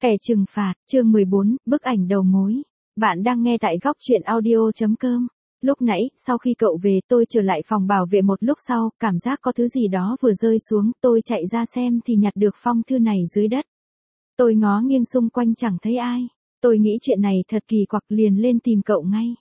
Kẻ trừng phạt, chương 14, bức ảnh đầu mối. Bạn đang nghe tại góc truyện audio.com. Lúc nãy, sau khi cậu về tôi trở lại phòng bảo vệ một lúc sau, cảm giác có thứ gì đó vừa rơi xuống, tôi chạy ra xem thì nhặt được phong thư này dưới đất. Tôi ngó nghiêng xung quanh chẳng thấy ai. Tôi nghĩ chuyện này thật kỳ quặc liền lên tìm cậu ngay.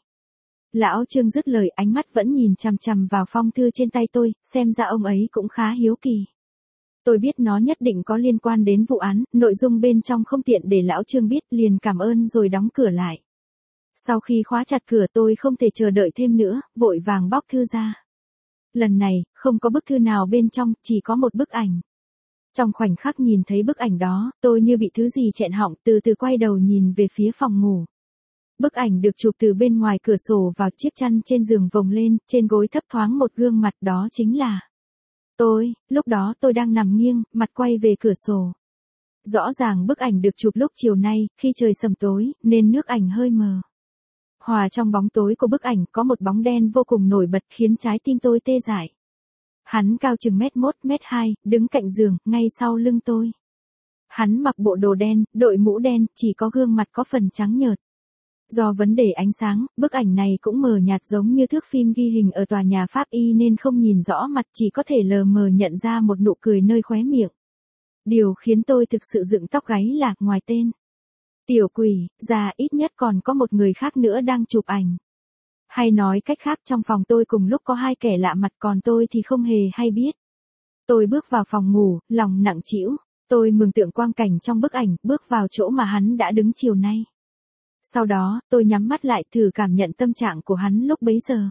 Lão Trương dứt lời, ánh mắt vẫn nhìn chằm chằm vào phong thư trên tay tôi, xem ra ông ấy cũng khá hiếu kỳ. Tôi biết nó nhất định có liên quan đến vụ án, nội dung bên trong không tiện để lão Trương biết, liền cảm ơn rồi đóng cửa lại. Sau khi khóa chặt cửa tôi không thể chờ đợi thêm nữa, vội vàng bóc thư ra. Lần này, không có bức thư nào bên trong, chỉ có một bức ảnh. Trong khoảnh khắc nhìn thấy bức ảnh đó, tôi như bị thứ gì chẹn họng, từ từ quay đầu nhìn về phía phòng ngủ. Bức ảnh được chụp từ bên ngoài cửa sổ vào chiếc chăn trên giường vồng lên, trên gối thấp thoáng một gương mặt, đó chính là tôi. Lúc đó tôi đang nằm nghiêng, mặt quay về cửa sổ. Rõ ràng bức ảnh được chụp lúc chiều nay, khi trời sầm tối, nên nước ảnh hơi mờ. Hòa trong bóng tối của bức ảnh có một bóng đen vô cùng nổi bật khiến trái tim tôi tê dại. Hắn cao chừng 1m1, 1m2, đứng cạnh giường, ngay sau lưng tôi. Hắn mặc bộ đồ đen, đội mũ đen, chỉ có gương mặt có phần trắng nhợt. Do vấn đề ánh sáng, bức ảnh này cũng mờ nhạt giống như thước phim ghi hình ở tòa nhà Pháp Y nên không nhìn rõ mặt, chỉ có thể lờ mờ nhận ra một nụ cười nơi khóe miệng. Điều khiến tôi thực sự dựng tóc gáy là, ngoài tên Tiểu Quỷ ra, ít nhất còn có một người khác nữa đang chụp ảnh. Hay nói cách khác, trong phòng tôi cùng lúc có hai kẻ lạ mặt, còn tôi thì không hề hay biết. Tôi bước vào phòng ngủ, lòng nặng trĩu. Tôi mường tượng quang cảnh trong bức ảnh, bước vào chỗ mà hắn đã đứng chiều nay. Sau đó, tôi nhắm mắt lại thử cảm nhận tâm trạng của hắn lúc bấy giờ.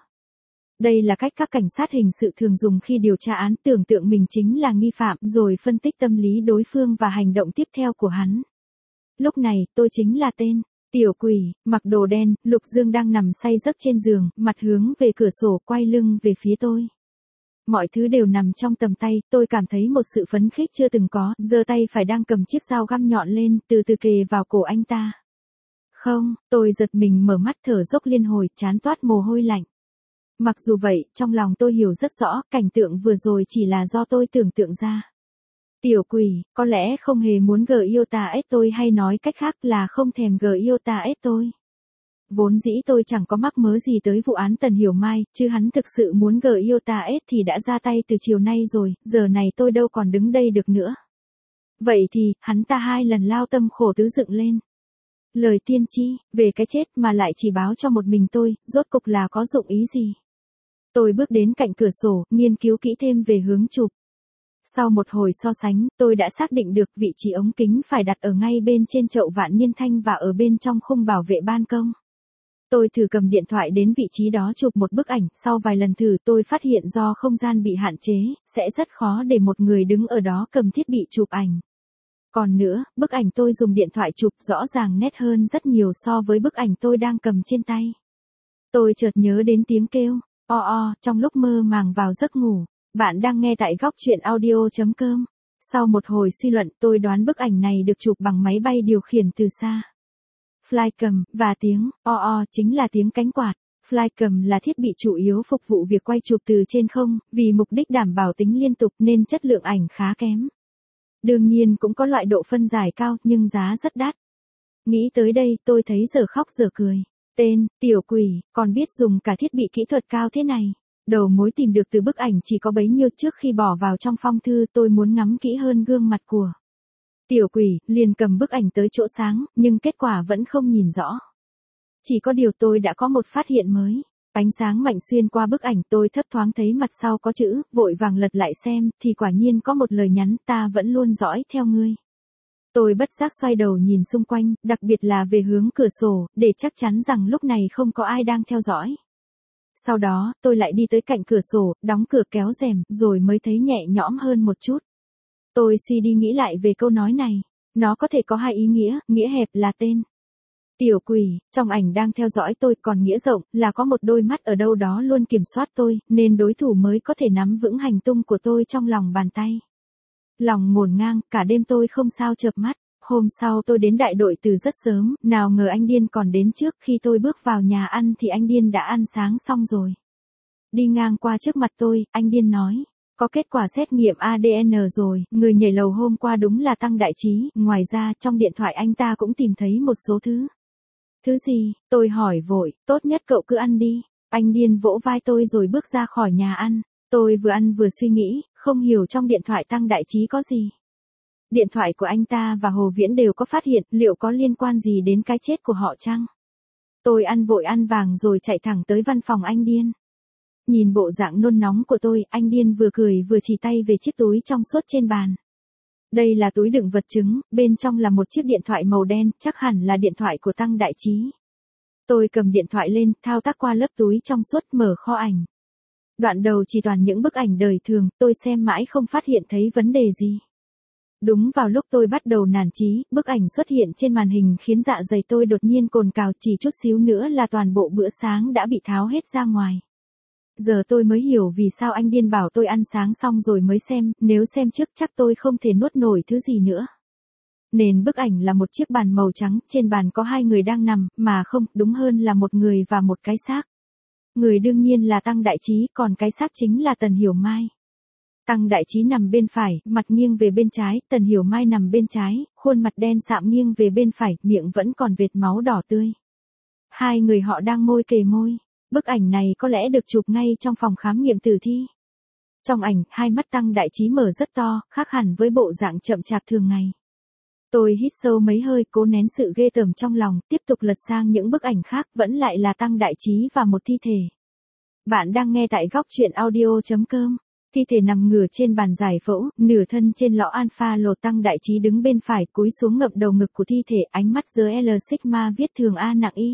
Đây là cách các cảnh sát hình sự thường dùng khi điều tra án, tưởng tượng mình chính là nghi phạm rồi phân tích tâm lý đối phương và hành động tiếp theo của hắn. Lúc này, tôi chính là tên Tiểu Quỷ, mặc đồ đen. Lục Dương đang nằm say giấc trên giường, mặt hướng về cửa sổ, quay lưng về phía tôi. Mọi thứ đều nằm trong tầm tay, tôi cảm thấy một sự phấn khích chưa từng có, giơ tay phải đang cầm chiếc dao găm nhọn lên, từ từ kề vào cổ anh ta. Không, tôi giật mình mở mắt thở dốc liên hồi, trán toát mồ hôi lạnh. Mặc dù vậy, trong lòng tôi hiểu rất rõ, cảnh tượng vừa rồi chỉ là do tôi tưởng tượng ra. Tiểu Quỷ, có lẽ không hề muốn GIOTA-S tôi, hay nói cách khác là không thèm GIOTA-S tôi. Vốn dĩ tôi chẳng có mắc mớ gì tới vụ án Tần Hiểu Mai, chứ hắn thực sự muốn GIOTA-S thì đã ra tay từ chiều nay rồi, giờ này tôi đâu còn đứng đây được nữa. Vậy thì, hắn ta 2 lần lao tâm khổ tứ dựng lên lời tiên tri về cái chết mà lại chỉ báo cho một mình tôi, rốt cục là có dụng ý gì? Tôi bước đến cạnh cửa sổ, nghiên cứu kỹ thêm về hướng chụp. Sau một hồi so sánh, tôi đã xác định được vị trí ống kính phải đặt ở ngay bên trên chậu vạn niên thanh và ở bên trong khung bảo vệ ban công. Tôi thử cầm điện thoại đến vị trí đó chụp một bức ảnh, sau vài lần thử tôi phát hiện do không gian bị hạn chế, sẽ rất khó để một người đứng ở đó cầm thiết bị chụp ảnh. Còn nữa, bức ảnh tôi dùng điện thoại chụp rõ ràng nét hơn rất nhiều so với bức ảnh tôi đang cầm trên tay. Tôi chợt nhớ đến tiếng kêu trong lúc mơ màng vào giấc ngủ. Bạn đang nghe tại góc truyện audio.com. Sau một hồi suy luận, tôi đoán bức ảnh này được chụp bằng máy bay điều khiển từ xa. Flycam, và tiếng chính là tiếng cánh quạt. Flycam là thiết bị chủ yếu phục vụ việc quay chụp từ trên không, vì mục đích đảm bảo tính liên tục nên chất lượng ảnh khá kém. Đương nhiên cũng có loại độ phân giải cao, nhưng giá rất đắt. Nghĩ tới đây, tôi thấy dở khóc dở cười. Tên Tiểu Quỷ, còn biết dùng cả thiết bị kỹ thuật cao thế này. Đầu mối tìm được từ bức ảnh chỉ có bấy nhiêu. Trước khi bỏ vào trong phong thư, tôi muốn ngắm kỹ hơn gương mặt của Tiểu Quỷ, liền cầm bức ảnh tới chỗ sáng, nhưng kết quả vẫn không nhìn rõ. Chỉ có điều tôi đã có một phát hiện mới. Ánh sáng mạnh xuyên qua bức ảnh, tôi thấp thoáng thấy mặt sau có chữ, vội vàng lật lại xem, thì quả nhiên có một lời nhắn: ta vẫn luôn dõi theo ngươi. Tôi bất giác xoay đầu nhìn xung quanh, đặc biệt là về hướng cửa sổ, để chắc chắn rằng lúc này không có ai đang theo dõi. Sau đó, tôi lại đi tới cạnh cửa sổ, đóng cửa kéo rèm, rồi mới thấy nhẹ nhõm hơn một chút. Tôi suy đi nghĩ lại về câu nói này. Nó có thể có 2 ý nghĩa, nghĩa hẹp là tên Tiểu Quỷ, trong ảnh đang theo dõi tôi, còn nghĩa rộng, là có một đôi mắt ở đâu đó luôn kiểm soát tôi, nên đối thủ mới có thể nắm vững hành tung của tôi trong lòng bàn tay. Lòng ngổn ngang, cả đêm tôi không sao chợp mắt. Hôm sau tôi đến đại đội từ rất sớm, nào ngờ anh Điên còn đến trước. Khi tôi bước vào nhà ăn thì anh Điên đã ăn sáng xong rồi. Đi ngang qua trước mặt tôi, anh Điên nói: Có kết quả xét nghiệm ADN rồi, người nhảy lầu hôm qua đúng là Tăng Đại Trí, ngoài ra trong điện thoại anh ta cũng tìm thấy một số thứ. Thứ gì? Tôi hỏi vội, tốt nhất cậu cứ ăn đi. Anh điên vỗ vai tôi rồi bước ra khỏi nhà ăn. Tôi vừa ăn vừa suy nghĩ, không hiểu trong điện thoại Tăng Đại Trí có gì. Điện thoại của anh ta và Hồ Viễn đều có phát hiện, liệu có liên quan gì đến cái chết của họ chăng? Tôi ăn vội ăn vàng rồi chạy thẳng tới văn phòng anh điên. Nhìn bộ dạng nôn nóng của tôi, anh điên vừa cười vừa chỉ tay về chiếc túi trong suốt trên bàn. Đây là túi đựng vật chứng, bên trong là một chiếc điện thoại màu đen, chắc hẳn là điện thoại của Tăng Đại Trí. Tôi cầm điện thoại lên, thao tác qua lớp túi trong suốt, mở kho ảnh. Đoạn đầu chỉ toàn những bức ảnh đời thường, tôi xem mãi không phát hiện thấy vấn đề gì. Đúng vào lúc tôi bắt đầu nản chí, bức ảnh xuất hiện trên màn hình khiến dạ dày tôi đột nhiên cồn cào, chỉ chút xíu nữa là toàn bộ bữa sáng đã bị tháo hết ra ngoài. Giờ tôi mới hiểu vì sao anh điên bảo tôi ăn sáng xong rồi mới xem, nếu xem trước chắc tôi không thể nuốt nổi thứ gì nữa. Nền bức ảnh là một chiếc bàn màu trắng, trên bàn có hai người đang nằm, mà không, đúng hơn là một người và một cái xác. Người đương nhiên là Tăng Đại Trí, còn cái xác chính là Tần Hiểu Mai. Tăng Đại Trí nằm bên phải, mặt nghiêng về bên trái, Tần Hiểu Mai nằm bên trái, khuôn mặt đen sạm nghiêng về bên phải, miệng vẫn còn vệt máu đỏ tươi. Hai người họ đang môi kề môi. Bức ảnh này có lẽ được chụp ngay trong phòng khám nghiệm tử thi. Trong ảnh, hai mắt Tăng Đại Trí mở rất to, khác hẳn với bộ dạng chậm chạp thường ngày. Tôi hít sâu mấy hơi, cố nén sự ghê tởm trong lòng, tiếp tục lật sang những bức ảnh khác, vẫn lại là Tăng Đại Trí và một thi thể. Bạn đang nghe tại góc truyện audio.com. Thi thể nằm ngửa trên bàn giải phẫu, nửa thân trên lọ alpha lột. Tăng Đại Trí đứng bên phải, cúi xuống ngậm đầu ngực của thi thể, ánh mắt dưới L sigma viết thường A nặng Y.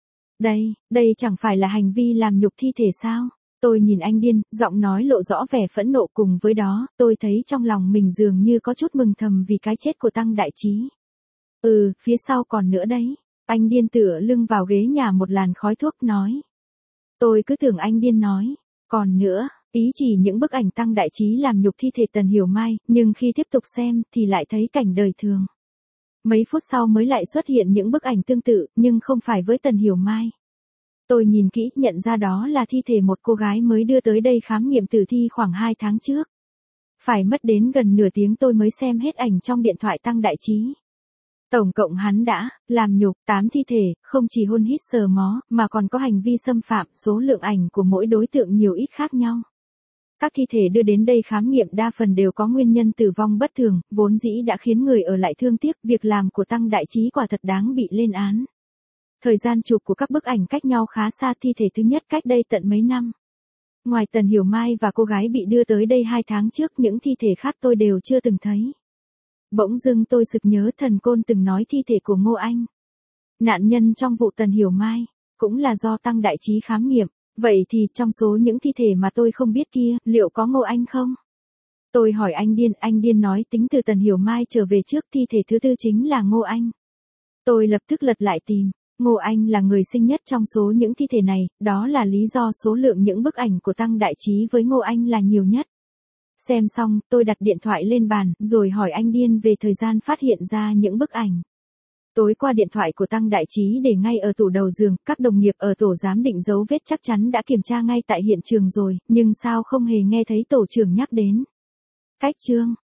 Đây chẳng phải là hành vi làm nhục thi thể sao? Tôi nhìn anh điên, giọng nói lộ rõ vẻ phẫn nộ, cùng với đó, tôi thấy trong lòng mình dường như có chút mừng thầm vì cái chết của Tăng Đại Trí. Phía sau còn nữa đấy. Anh điên tựa lưng vào ghế nhà một làn khói thuốc nói. Tôi cứ tưởng anh điên nói. Còn nữa, ý chỉ những bức ảnh Tăng Đại Trí làm nhục thi thể Tần Hiểu Mai, nhưng khi tiếp tục xem thì lại thấy cảnh đời thường. Mấy phút sau mới lại xuất hiện những bức ảnh tương tự, nhưng không phải với Tần Hiểu Mai. Tôi nhìn kỹ, nhận ra đó là thi thể một cô gái mới đưa tới đây khám nghiệm tử thi khoảng 2 tháng trước. Phải mất đến gần nửa tiếng tôi mới xem hết ảnh trong điện thoại Tăng Đại Trí. Tổng cộng hắn đã làm nhục 8 thi thể, không chỉ hôn hít sờ mó, mà còn có hành vi xâm phạm, số lượng ảnh của mỗi đối tượng nhiều ít khác nhau. Các thi thể đưa đến đây khám nghiệm đa phần đều có nguyên nhân tử vong bất thường, vốn dĩ đã khiến người ở lại thương tiếc, việc làm của Tăng Đại Trí quả thật đáng bị lên án. Thời gian chụp của các bức ảnh cách nhau khá xa, thi thể thứ nhất cách đây tận mấy năm. Ngoài Tần Hiểu Mai và cô gái bị đưa tới đây 2 tháng trước, những thi thể khác tôi đều chưa từng thấy. Bỗng dưng tôi sực nhớ Thần Côn từng nói thi thể của Ngô Anh, nạn nhân trong vụ Tần Hiểu Mai, cũng là do Tăng Đại Trí khám nghiệm. Vậy thì trong số những thi thể mà tôi không biết kia, liệu có Ngô Anh không? Tôi hỏi anh điên nói tính từ Tần Hiểu Mai trở về trước, thi thể thứ tư chính là Ngô Anh. Tôi lập tức lật lại tìm. Ngô Anh là người sinh nhất trong số những thi thể này, đó là lý do số lượng những bức ảnh của Tăng Đại Trí với Ngô Anh là nhiều nhất. Xem xong, tôi đặt điện thoại lên bàn, rồi hỏi anh điên về thời gian phát hiện ra những bức ảnh. Tối qua điện thoại của Tăng Đại Trí để ngay ở tủ đầu giường, các đồng nghiệp ở tổ giám định dấu vết chắc chắn đã kiểm tra ngay tại hiện trường rồi, nhưng sao không hề nghe thấy tổ trưởng nhắc đến. Cách chương